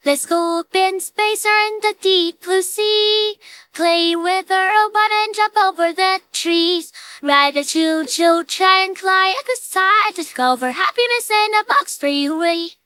Let's go up in space or in the deep blue sea. Play with a robot and jump over the trees. Ride a choo-choo train, fly at the side. Discover happiness in a box for you.